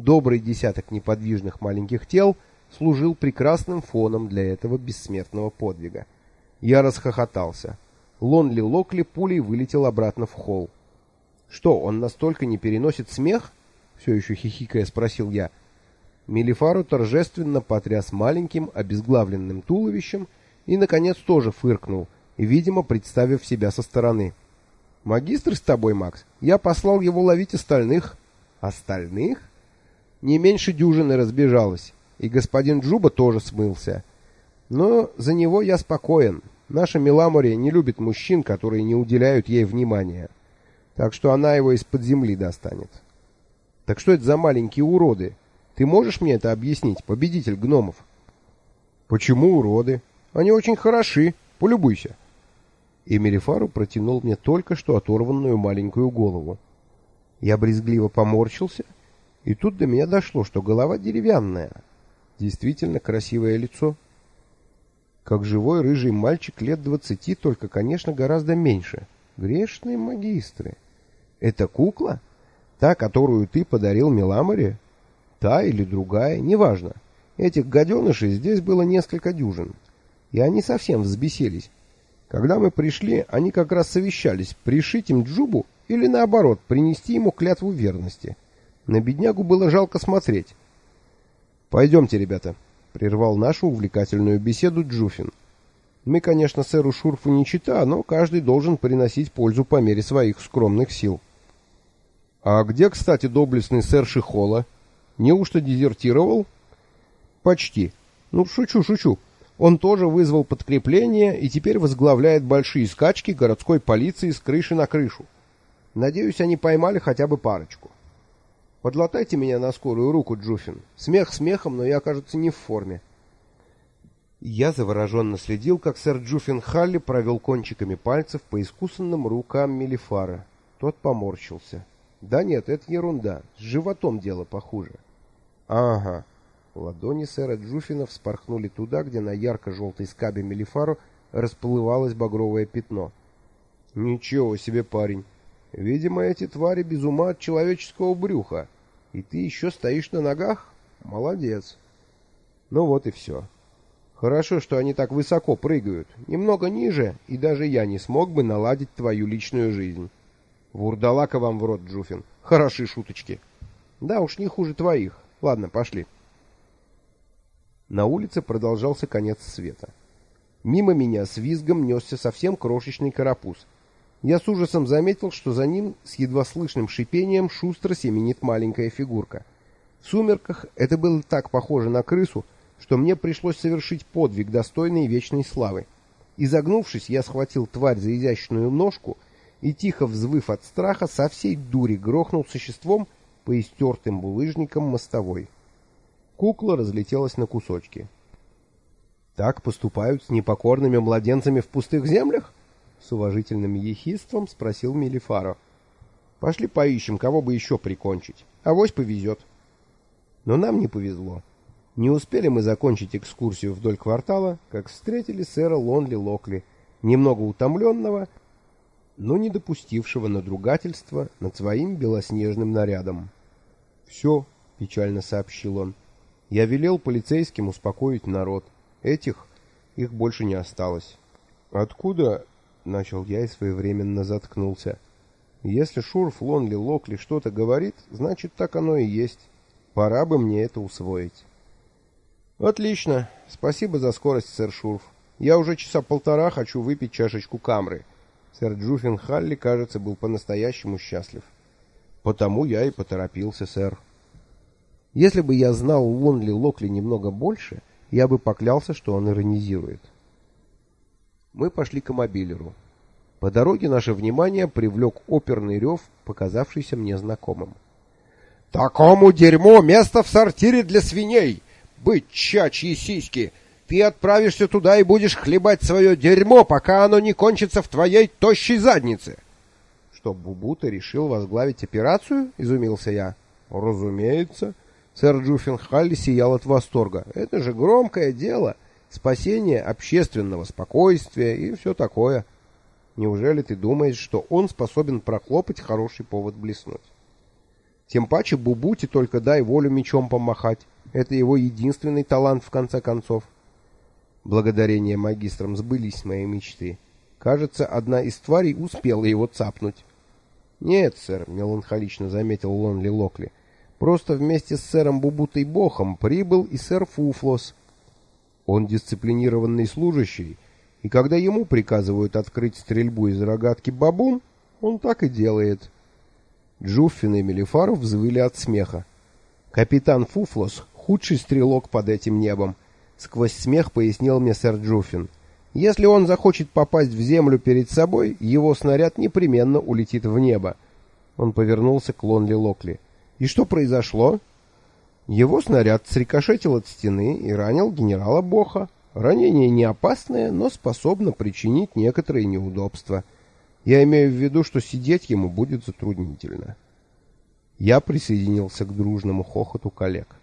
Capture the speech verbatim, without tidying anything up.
Добрый десяток неподвижных маленьких тел служил прекрасным фоном для этого бессмертного подвига. Я расхохотался. Лонли Локли пулей вылетел обратно в холл. «Что, он настолько не переносит смех?» — все еще хихикая спросил я. Мелифаро торжественно потряс маленьким обезглавленным туловищем и, наконец, тоже фыркнул, видимо, представив себя со стороны. «Магистр с тобой, Макс? Я послал его ловить остальных». «Остальных?» Не меньше дюжины разбежалось, и господин Джуба тоже смылся. Но за него я спокоен. Наша Миламори не любит мужчин, которые не уделяют ей внимания. Так что она его из-под земли достанет. Так что это за маленькие уроды? Ты можешь мне это объяснить, победитель гномов? Почему уроды? Они очень хороши. Полюбуйся. И Мелифару протянул мне только что оторванную маленькую голову. Я брезгливо поморщился, и тут до меня дошло, что голова деревянная. Действительно красивое лицо. Как живой рыжий мальчик лет двадцати, только, конечно, гораздо меньше. Грешные магистры. Это кукла? Та, которую ты подарил Миламоре? Та или другая, неважно. Этих гаденышей здесь было несколько дюжин. И они совсем взбесились. Когда мы пришли, они как раз совещались, пришить им Джубу или, наоборот, принести ему клятву верности. На беднягу было жалко смотреть. «Пойдемте, ребята», — прервал нашу увлекательную беседу Джуфин. «Мы, конечно, сэру Шурфу не чита, но каждый должен приносить пользу по мере своих скромных сил». «А где, кстати, доблестный сэр Шихола? Неужто дезертировал?» «Почти. Ну, шучу, шучу. Он тоже вызвал подкрепление и теперь возглавляет большие скачки городской полиции с крыши на крышу. Надеюсь, они поймали хотя бы парочку. Подлатайте меня на скорую руку, Джуфин. Смех смехом, но я, кажется, не в форме». Я завороженно следил, как сэр Джуфин Халли провел кончиками пальцев по искусанным рукам Мелифара. Тот поморщился. «Да нет, это ерунда. С животом дело похуже». «Ага». Ладони сэра Джуфина вспорхнули туда, где на ярко-желтой скабе Мелифару расплывалось багровое пятно. «Ничего себе, парень. Видимо, эти твари без ума от человеческого брюха. И ты еще стоишь на ногах? Молодец». Ну вот и все. Хорошо, что они так высоко прыгают. Немного ниже, и даже я не смог бы наладить твою личную жизнь. Вурдалака вам в рот, Джуфин. Хороши шуточки. Да уж, не хуже твоих. Ладно, пошли. На улице продолжался конец света. Мимо меня с визгом несся совсем крошечный карапуз. Я с ужасом заметил, что за ним с едва слышным шипением шустро семенит маленькая фигурка. В сумерках это было так похоже на крысу, что мне пришлось совершить подвиг, достойный вечной славы. Изогнувшись, я схватил тварь за изящную ножку и, тихо взвыв от страха, со всей дури грохнул существом по истертым булыжникам мостовой. Кукла разлетелась на кусочки. «Так поступают с непокорными младенцами в пустых землях?» С уважительным ехидством спросил Мелифаро. «Пошли поищем, кого бы еще прикончить. Авось повезет». Но нам не повезло. Не успели мы закончить экскурсию вдоль квартала, как встретили сэра Лонли Локли, немного утомленного, но не допустившего надругательства над своим белоснежным нарядом. «Все», — печально сообщил он, — «я велел полицейским успокоить народ. Этих, их больше не осталось». «Откуда?» — начал я и своевременно заткнулся. «Если Шурф Лонли Локли что-то говорит, значит, так оно и есть. Пора бы мне это усвоить». «Отлично. Спасибо за скорость, сэр Шурф. Я уже часа полтора хочу выпить чашечку камры». Сэр Джуфин Халли, кажется, был по-настоящему счастлив. «Потому я и поторопился, сэр». Если бы я знал Лонли Локли немного больше, я бы поклялся, что он иронизирует. Мы пошли к мобилеру. По дороге наше внимание привлек оперный рев, показавшийся мне знакомым. «Такому дерьму место в сортире для свиней! Бычачьи сиськи! Ты отправишься туда и будешь хлебать свое дерьмо, пока оно не кончится в твоей тощей заднице!» «Что, Бубута решил возглавить операцию?» — изумился я. «Разумеется». Сэр Джуфин Халли сиял от восторга. «Это же громкое дело. Спасение общественного спокойствия и все такое. Неужели ты думаешь, что он способен прохлопать хороший повод блеснуть?» Тем паче Бубути только дай волю мечом помахать. Это его единственный талант, в конце концов. Благодарение магистрам сбылись мои мечты. Кажется, одна из тварей успела его цапнуть. «Нет, сэр», — меланхолично заметил Лонли Локли. «Просто вместе с сэром Бубутой Бохом прибыл и сэр Фуфлос. Он дисциплинированный служащий, и когда ему приказывают открыть стрельбу из рогатки бабун, он так и делает». Джуффин и Мелифаров взвыли от смеха. «Капитан Фуфлос — худший стрелок под этим небом», — сквозь смех пояснил мне сэр Джуффин. «Если он захочет попасть в землю перед собой, его снаряд непременно улетит в небо». Он повернулся к Лонли Локли. «И что произошло?» «Его снаряд срикошетил от стены и ранил генерала Боха. Ранение не опасное, но способно причинить некоторые неудобства. Я имею в виду, что сидеть ему будет затруднительно». Я присоединился к дружному хохоту коллег.